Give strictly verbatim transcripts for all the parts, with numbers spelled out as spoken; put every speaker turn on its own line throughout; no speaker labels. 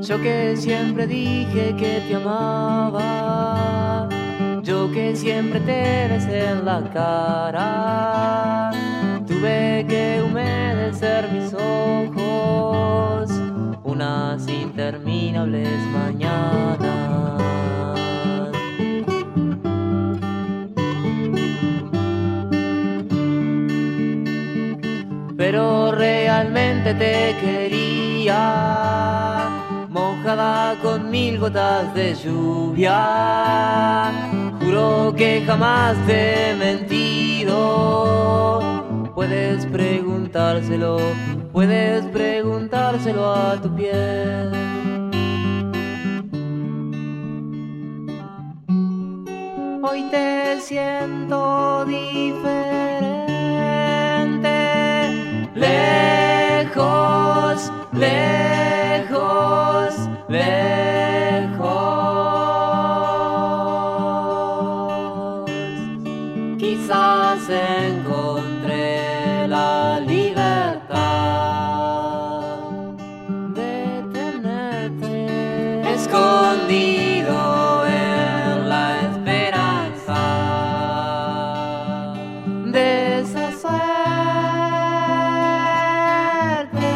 Yo que siempre dije que te amaba, yo que siempre te besé en la cara, tuve que humedecer mis ojos unas interminables mañanas. Pero realmente te quería, mojada con mil gotas de lluvia. Juro que jamás te he mentido. Puedes preguntárselo, puedes preguntárselo a tu piel. Hoy te siento diferente, lejos, lejos, lejos. Quizás encontré la libertad de tenerte escondido en la esperanza de esa suerte.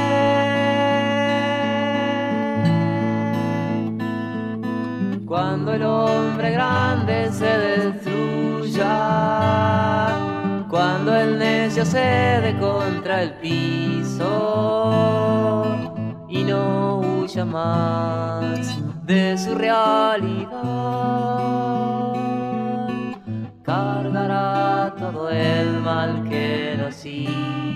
Cuando el hombre grande se destruya, cuando el necio cede contra el piso y no huya más de su realidad, cargará todo el mal que nos hizo.